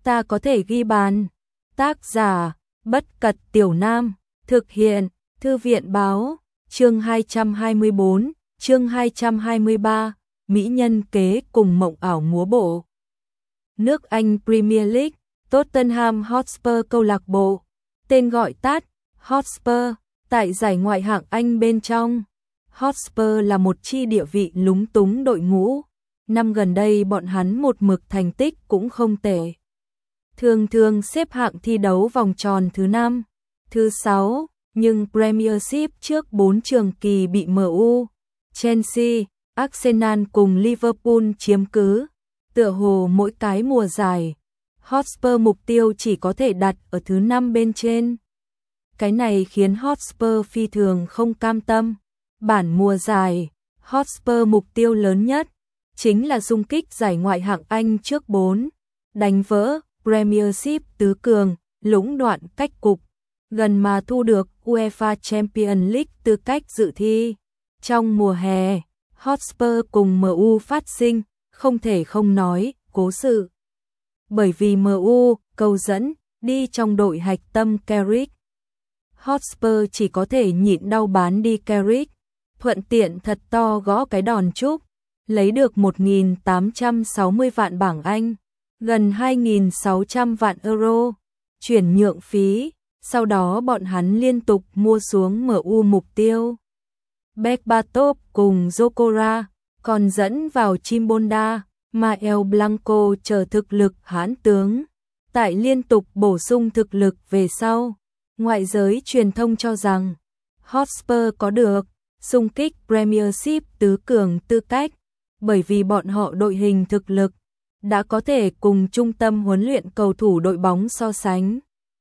ta có thể ghi bàn. Tác giả, Bất Cật Tiểu Nam, thực hiện, Thư viện Báo, chương 224, chương 223, Mỹ nhân kế cùng mộng ảo múa bộ. Nước Anh Premier League, Tottenham Hotspur câu lạc bộ, tên gọi tắt, Hotspur, tại giải Ngoại hạng Anh bên trong. Hotspur là một chi địa vị lúng túng đội ngũ. Năm gần đây bọn hắn một mực thành tích cũng không tệ. Thường thường xếp hạng thi đấu vòng tròn thứ 5, thứ 6, nhưng Premiership trước 4 trường kỳ bị MU, Chelsea, Arsenal cùng Liverpool chiếm cứ. Tựa hồ mỗi cái mùa giải, Hotspur mục tiêu chỉ có thể đặt ở thứ 5 bên trên. Cái này khiến Hotspur phi thường không cam tâm. Bản mùa giải, Hotspur mục tiêu lớn nhất chính là xung kích giải Ngoại hạng Anh trước 4, đánh vỡ Premiership tứ cường, lũng đoạn cách cục, gần mà thu được UEFA Champions League tư cách dự thi. Trong mùa hè, Hotspur cùng MU phát sinh, không thể không nói, cố sự. Bởi vì MU, cầu dẫn, đi trong đội hạch tâm Carrick. Hotspur chỉ có thể nhịn đau bán đi Carrick, thuận tiện thật to gõ cái đòn chúc, lấy được 1.860 vạn bảng Anh, gần 2.600 vạn euro, chuyển nhượng phí, sau đó bọn hắn liên tục mua xuống MU mục tiêu. Berbatov cùng Zokora, còn dẫn vào Chimbonda, Mael Blanco chờ thực lực hãn tướng. Tại liên tục bổ sung thực lực về sau, ngoại giới truyền thông cho rằng Hotspur có được xung kích Premiership tứ cường tư cách, bởi vì bọn họ đội hình thực lực đã có thể cùng trung tâm huấn luyện cầu thủ đội bóng so sánh.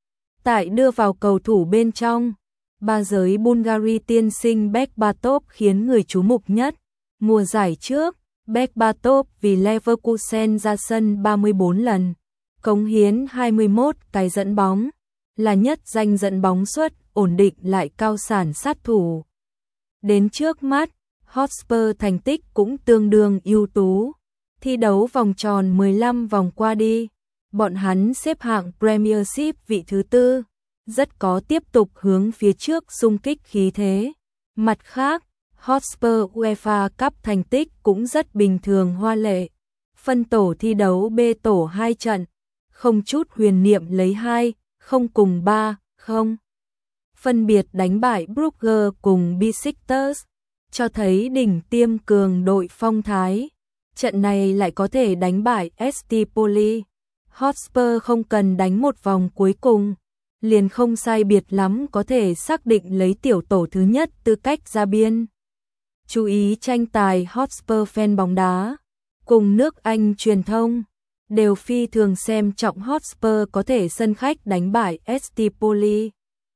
Tại đưa vào cầu thủ bên trong, ba giới Bulgaria tiên sinh Berbatov khiến người chú mục nhất. Mùa giải trước, Berbatov vì Leverkusen ra sân 34 lần, cống hiến 21 cái dẫn bóng, là nhất danh dẫn bóng suất ổn định lại cao sản sát thủ. Đến trước mắt, Hotspur thành tích cũng tương đương ưu tú. Thi đấu vòng tròn 15 vòng qua đi, bọn hắn xếp hạng Premiership vị thứ 4, rất có tiếp tục hướng phía trước xung kích khí thế. Mặt khác, Hotspur UEFA Cup thành tích cũng rất bình thường hoa lệ. Phân tổ thi đấu B tổ 2 trận, không chút huyền niệm lấy 2, không cùng 3, không. Phân biệt đánh bại Brugge cùng Besiktas, cho thấy đỉnh tiêm cường đội phong thái. Trận này lại có thể đánh bại ST Poli. Hotspur không cần đánh một vòng cuối cùng, liền không sai biệt lắm có thể xác định lấy tiểu tổ thứ nhất tư cách ra biên. Chú ý tranh tài Hotspur fan bóng đá cùng nước Anh truyền thông đều phi thường xem trọng Hotspur có thể sân khách đánh bại ST Poli.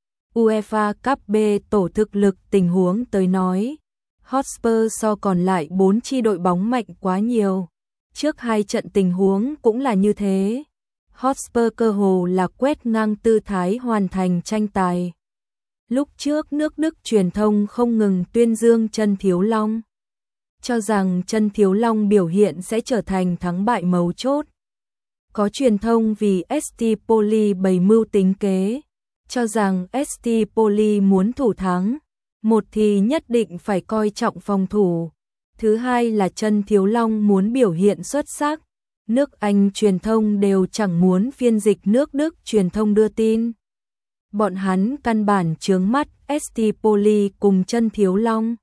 UEFA Cup B tổ thực lực tình huống tới nói, Hotspur so còn lại 4 chi đội bóng mạnh quá nhiều. Trước 2 trận tình huống cũng là như thế. Hotspur cơ hồ là quét ngang tư thái hoàn thành tranh tài. Lúc trước nước Đức truyền thông không ngừng tuyên dương Chân Thiếu Long, cho rằng Chân Thiếu Long biểu hiện sẽ trở thành thắng bại mấu chốt. Có truyền thông vì ST Poli bày mưu tính kế, cho rằng ST Poli muốn thủ thắng, một thì nhất định phải coi trọng phòng thủ, thứ hai là Chân Thiếu Long muốn biểu hiện xuất sắc. Nước Anh truyền thông đều chẳng muốn phiên dịch nước Đức truyền thông đưa tin. Bọn hắn căn bản chướng mắt ST Poli cùng Chân Thiếu Long.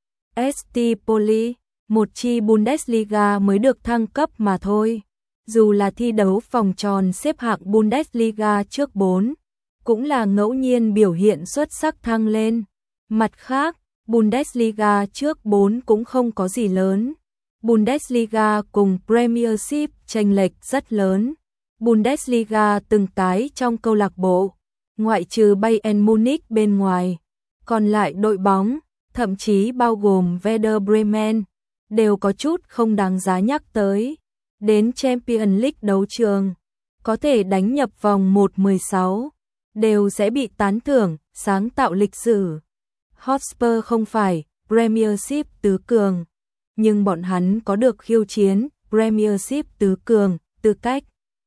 ST Poli, một chi Bundesliga mới được thăng cấp mà thôi. Dù là thi đấu vòng tròn xếp hạng Bundesliga trước 4, cũng là ngẫu nhiên biểu hiện xuất sắc thăng lên. Mặt khác, Bundesliga trước 4 cũng không có gì lớn. Bundesliga cùng Premiership chênh lệch rất lớn. Bundesliga từng cái trong câu lạc bộ, ngoại trừ Bayern Munich bên ngoài, còn lại đội bóng, thậm chí bao gồm Werder Bremen, đều có chút không đáng giá nhắc tới. Đến Champions League đấu trường, có thể đánh nhập vòng 1/16, đều sẽ bị tán thưởng, sáng tạo lịch sử. Hotspur không phải Premiership tứ cường, nhưng bọn hắn có được khiêu chiến Premiership tứ cường tư cách.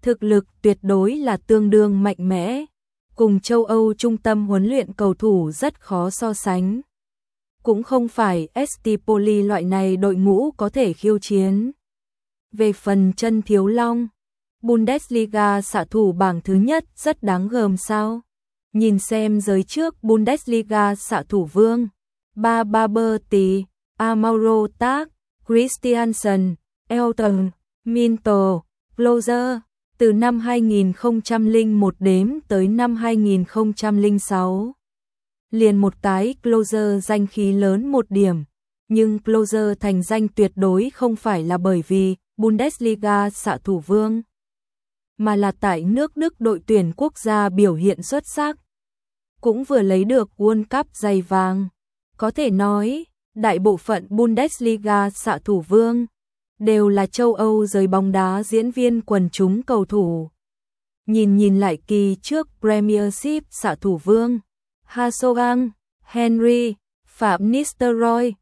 thực lực tuyệt đối là tương đương mạnh mẽ, cùng châu Âu trung tâm huấn luyện cầu thủ rất khó so sánh. Cũng không phải ST Poli loại này đội ngũ có thể khiêu chiến. Về phần chân thiếu long, Bundesliga xạ thủ bảng thứ nhất rất đáng gờm sao? Nhìn xem giới trước Bundesliga xạ thủ vương, Berti, Mauro Tag, Christiansen, Elton, Minto, Klose, từ năm 2001 đếm tới năm 2006. Liền một cái Klose danh khí lớn một điểm, nhưng Klose thành danh tuyệt đối không phải là bởi vì Bundesliga xạ thủ vương, mà là tại nước Đức đội tuyển quốc gia biểu hiện xuất sắc. Cũng vừa lấy được World Cup giày vàng. Có thể nói, đại bộ phận Bundesliga xạ thủ vương đều là châu Âu giới bóng đá diễn viên quần chúng cầu thủ. Nhìn lại kỳ trước Premiership xạ thủ vương, Hasogang, Henry, Phạm Nistelrooy,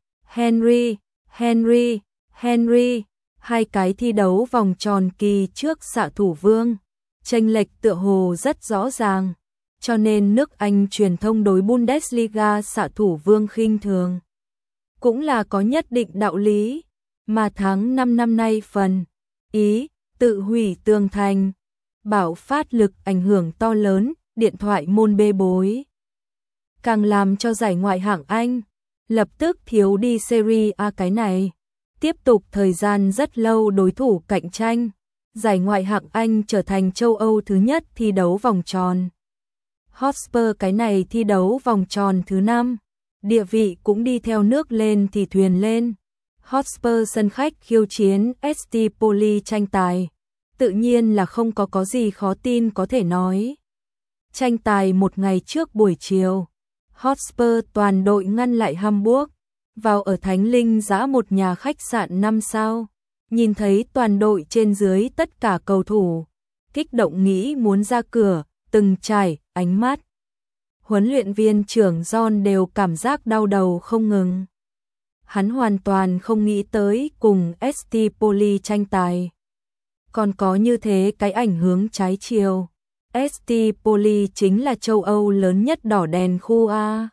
Henry, hai cái thi đấu vòng tròn kỳ trước xạ thủ vương, chênh lệch tựa hồ rất rõ ràng, cho nên nước Anh truyền thông đối Bundesliga xạ thủ vương khinh thường. Cũng là có nhất định đạo lý, mà tháng 5 năm nay phần Ý tự hủy tường thành, bạo phát lực ảnh hưởng to lớn, điện thoại môn bê bối. Càng làm cho giải ngoại hạng Anh lập tức thiếu đi Serie A cái này. Tiếp tục thời gian rất lâu đối thủ cạnh tranh, giải ngoại hạng Anh trở thành châu Âu thứ nhất thi đấu vòng tròn. Hotspur cái này thi đấu vòng tròn thứ 5, địa vị cũng đi theo nước lên thì thuyền lên. Hotspur sân khách khiêu chiến ST Poli tranh tài, tự nhiên là không có gì khó tin có thể nói. Tranh tài một ngày trước buổi chiều, Hotspur toàn đội ngăn lại Hamburg, vào ở Thánh Linh Dã một nhà khách sạn 5 sao, nhìn thấy toàn đội trên dưới tất cả cầu thủ, kích động nghĩ muốn ra cửa, từng trải, ánh mắt. Huấn luyện viên trưởng John đều cảm giác đau đầu không ngừng. Hắn hoàn toàn không nghĩ tới cùng ST Poli tranh tài. Còn có như thế cái ảnh hưởng trái chiều. ST Poli chính là châu Âu lớn nhất đỏ đèn khu A.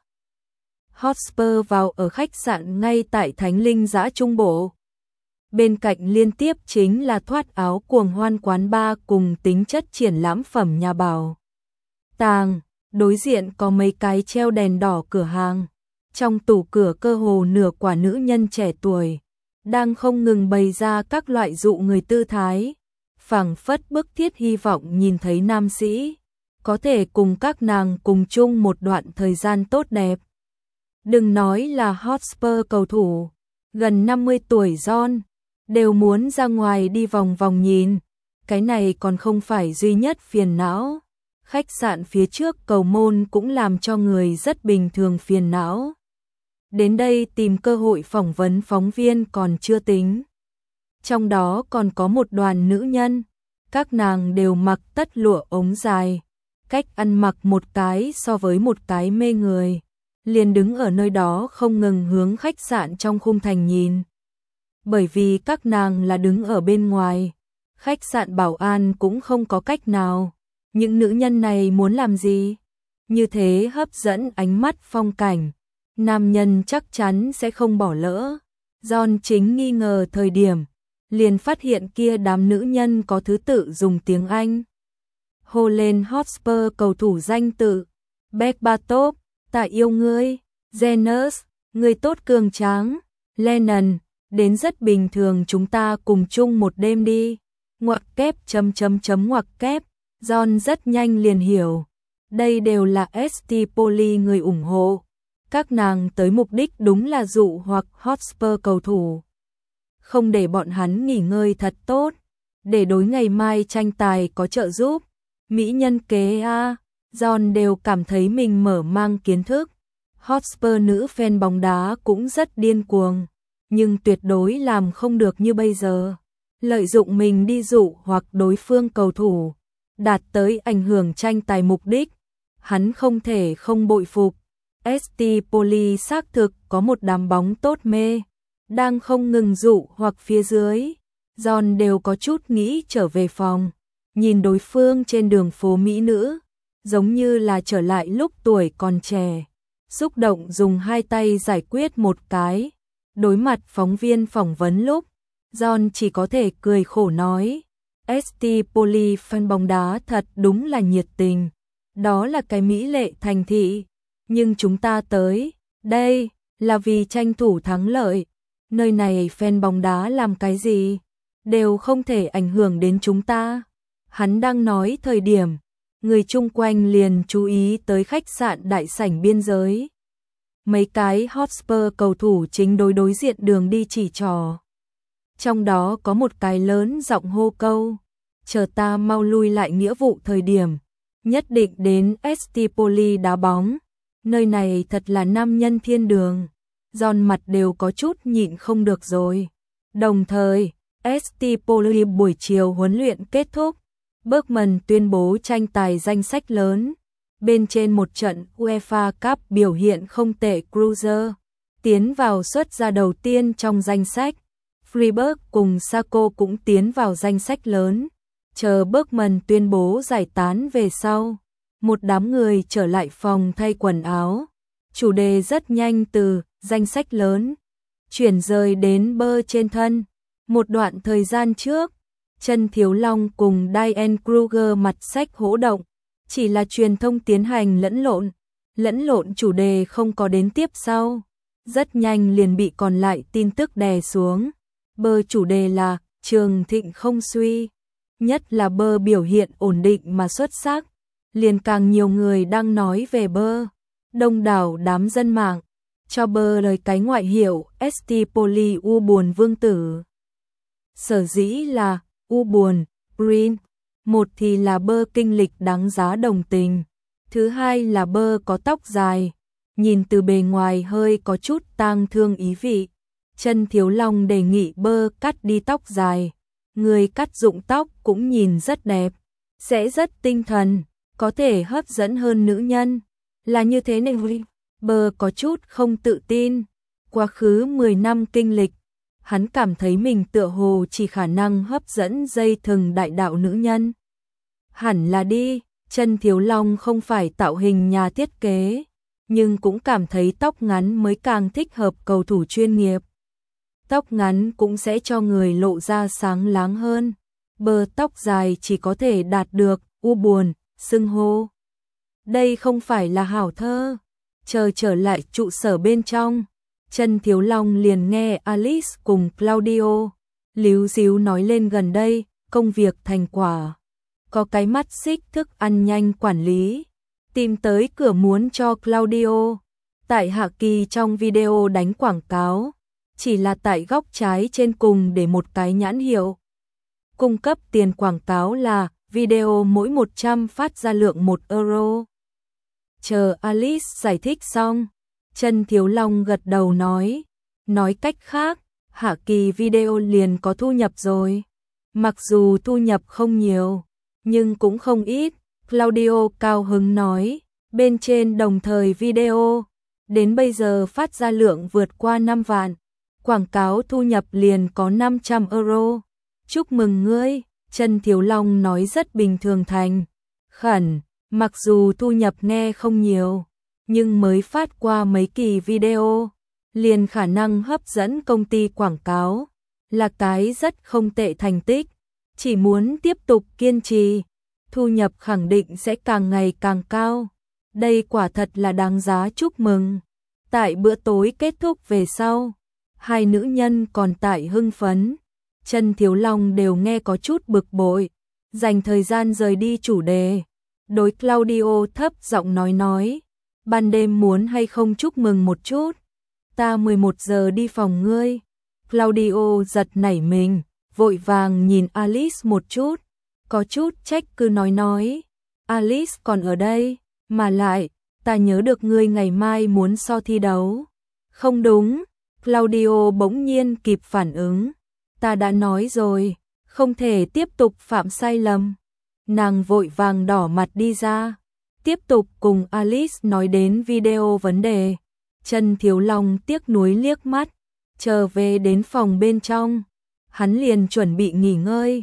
Hotspur vào ở khách sạn ngay tại Thánh Linh Dã Trung Bộ. Bên cạnh liên tiếp chính là thoát áo cuồng hoan quán bar cùng tính chất triển lãm phẩm nhà bảo tàng. Đối diện có mấy cái treo đèn đỏ cửa hàng. Trong tủ cửa cơ hồ nửa quả nữ nhân trẻ tuổi, đang không ngừng bày ra các loại dụ người tư thái, phảng phất bức thiết hy vọng nhìn thấy nam sĩ, có thể cùng các nàng cùng chung một đoạn thời gian tốt đẹp. Đừng nói là Hotspur cầu thủ, gần 50 tuổi John, đều muốn ra ngoài đi vòng vòng nhìn, cái này còn không phải duy nhất phiền não. Khách sạn phía trước cầu môn cũng làm cho người rất bình thường phiền não. Đến đây tìm cơ hội phỏng vấn phóng viên còn chưa tính. Trong đó còn có một đoàn nữ nhân, các nàng đều mặc tất lụa ống dài, cách ăn mặc một cái so với một cái mê người, liền đứng ở nơi đó không ngừng hướng khách sạn trong khung thành nhìn. Bởi vì các nàng là đứng ở bên ngoài, khách sạn bảo an cũng không có cách nào. Những nữ nhân này muốn làm gì? Như thế hấp dẫn ánh mắt phong cảnh, nam nhân chắc chắn sẽ không bỏ lỡ. John chính nghi ngờ thời điểm, liền phát hiện kia đám nữ nhân có thứ tự dùng tiếng Anh. Hô lên Hotspur cầu thủ danh tự, Berbatov, ta yêu ngươi, Zenas, người tốt cường tráng, Lennon, đến rất bình thường chúng ta cùng chung một đêm đi. Ngoặc kép ngoặc kép. John rất nhanh liền hiểu, đây đều là ST Poli người ủng hộ. Các nàng tới mục đích đúng là dụ hoặc Hotspur cầu thủ. Không để bọn hắn nghỉ ngơi thật tốt, để đối ngày mai tranh tài có trợ giúp. Mỹ nhân kế A, John đều cảm thấy mình mở mang kiến thức. Hotspur nữ fan bóng đá cũng rất điên cuồng, nhưng tuyệt đối làm không được như bây giờ. Lợi dụng mình đi dụ hoặc đối phương cầu thủ, đạt tới ảnh hưởng tranh tài mục đích, hắn không thể không bội phục. ST Poli xác thực có một đám bóng tốt mê, đang không ngừng dụ hoặc phía dưới. John đều có chút nghĩ trở về phòng, nhìn đối phương trên đường phố mỹ nữ, giống như là trở lại lúc tuổi còn trẻ. Xúc động dùng hai tay giải quyết một cái. Đối mặt phóng viên phỏng vấn lúc, John chỉ có thể cười khổ nói, ST Poli fan bóng đá thật đúng là nhiệt tình. Đó là cái mỹ lệ thành thị. Nhưng chúng ta tới đây là vì tranh thủ thắng lợi. Nơi này fan bóng đá làm cái gì đều không thể ảnh hưởng đến chúng ta. Hắn đang nói thời điểm, người chung quanh liền chú ý tới khách sạn đại sảnh biên giới. Mấy cái Hotspur cầu thủ chính đối diện đường đi chỉ trò. Trong đó có một cái lớn giọng hô câu, chờ ta mau lui lại nghĩa vụ thời điểm, nhất định đến ST Poli đá bóng. Nơi này thật là nam nhân thiên đường. Giòn mặt đều có chút nhịn không được rồi. Đồng thời, ST Poli buổi chiều huấn luyện kết thúc. Bergman tuyên bố tranh tài danh sách lớn. Bên trên một trận UEFA Cup biểu hiện không tệ Cruiser, tiến vào suất ra đầu tiên trong danh sách. Freiburg cùng Saco cũng tiến vào danh sách lớn. Chờ Bergman tuyên bố giải tán về sau, một đám người trở lại phòng thay quần áo. Chủ đề rất nhanh từ danh sách lớn chuyển rời đến bơ trên thân. Một đoạn thời gian trước, Trần Thiếu Long cùng Diane Kruger mặt sách hỗ động, chỉ là truyền thông tiến hành lẫn lộn chủ đề không có đến tiếp sau. Rất nhanh liền bị còn lại tin tức đè xuống. Bơ chủ đề là trường thịnh không suy, nhất là bơ biểu hiện ổn định mà xuất sắc, liền càng nhiều người đang nói về bơ. Đông đảo đám dân mạng cho bơ lời cái ngoại hiệu ST Poli u buồn vương tử. Sở dĩ là u buồn, Green, một thì là bơ kinh lịch đáng giá đồng tình, thứ hai là bơ có tóc dài, nhìn từ bề ngoài hơi có chút tang thương ý vị. Trần Thiếu Long đề nghị bơ cắt đi tóc dài, người cắt dụng tóc cũng nhìn rất đẹp, sẽ rất tinh thần, có thể hấp dẫn hơn nữ nhân. Là như thế này, bơ có chút không tự tin. Quá khứ 10 năm kinh lịch, hắn cảm thấy mình tựa hồ chỉ khả năng hấp dẫn dây thừng đại đạo nữ nhân. Hẳn là đi, Trần Thiếu Long không phải tạo hình nhà thiết kế, nhưng cũng cảm thấy tóc ngắn mới càng thích hợp cầu thủ chuyên nghiệp. Tóc ngắn cũng sẽ cho người lộ ra sáng láng hơn. Bơ tóc dài chỉ có thể đạt được u buồn, xưng hô. Đây không phải là hảo thơ. Chờ trở lại trụ sở bên trong, Trần Thiếu Long liền nghe Alice cùng Claudio líu díu nói lên gần đây công việc thành quả. Có cái mắt xích thức ăn nhanh quản lý tìm tới cửa muốn cho Claudio tại Hạ Kỳ trong video đánh quảng cáo, chỉ là tại góc trái trên cùng để một cái nhãn hiệu. Cung cấp tiền quảng cáo là video mỗi 100 phát ra lượng 1 euro. Chờ Alice giải thích xong, Trần Thiếu Long gật đầu nói cách khác, Hạ Kỳ video liền có thu nhập rồi. Mặc dù thu nhập không nhiều, nhưng cũng không ít. Claudio cao hứng nói, bên trên đồng thời video, đến bây giờ phát ra lượng vượt qua 5 vạn. Quảng cáo thu nhập liền có 500 euro. Chúc mừng ngươi, Trần Thiếu Long nói rất bình thường thành khẩn, mặc dù thu nhập nghe không nhiều, nhưng mới phát qua mấy kỳ video, liền khả năng hấp dẫn công ty quảng cáo, là cái rất không tệ thành tích. Chỉ muốn tiếp tục kiên trì, thu nhập khẳng định sẽ càng ngày càng cao. Đây quả thật là đáng giá chúc mừng. Tại bữa tối kết thúc về sau, hai nữ nhân còn tại hưng phấn. Trần Thiếu Long đều nghe có chút bực bội, dành thời gian rời đi chủ đề. Đối Claudio thấp giọng nói, ban đêm muốn hay không chúc mừng một chút, ta 11 giờ đi phòng ngươi. Claudio giật nảy mình, vội vàng nhìn Alice một chút, có chút trách cứ nói, Alice còn ở đây, mà lại, ta nhớ được ngươi ngày mai muốn so thi đấu. Không đúng, Claudio bỗng nhiên kịp phản ứng, ta đã nói rồi, không thể tiếp tục phạm sai lầm. Nàng vội vàng đỏ mặt đi ra, tiếp tục cùng Alice nói đến video vấn đề. Trần Thiếu Long tiếc nuối liếc mắt, trở về đến phòng bên trong, hắn liền chuẩn bị nghỉ ngơi.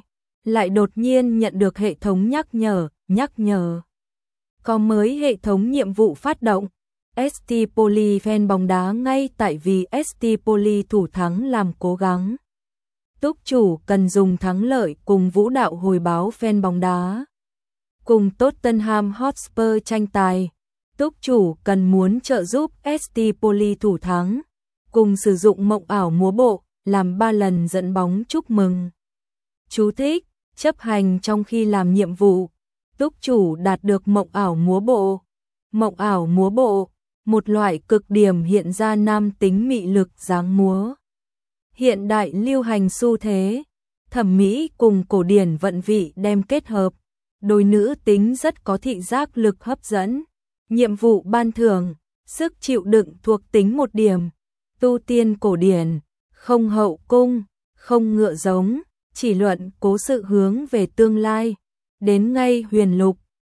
lại đột nhiên nhận được hệ thống nhắc nhở. Có mới hệ thống nhiệm vụ phát động. ST Poli fan bóng đá ngay tại vì ST Poli thủ thắng làm cố gắng. Túc chủ cần dùng thắng lợi cùng vũ đạo hồi báo fan bóng đá. Cùng Tottenham Hotspur tranh tài, túc chủ cần muốn trợ giúp ST Poli thủ thắng, cùng sử dụng mộng ảo múa bộ, làm 3 lần dẫn bóng chúc mừng. Chú thích, chấp hành trong khi làm nhiệm vụ, túc chủ đạt được mộng ảo múa bộ. Mộng ảo múa bộ, một loại cực điểm hiện ra nam tính mị lực dáng múa. Hiện đại lưu hành xu thế, thẩm mỹ cùng cổ điển vận vị đem kết hợp, đôi nữ tính rất có thị giác lực hấp dẫn. Nhiệm vụ ban thưởng, sức chịu đựng thuộc tính 1 điểm, tu tiên cổ điển, không hậu cung, không ngựa giống, chỉ luận cố sự hướng về tương lai, đến ngay huyền lục,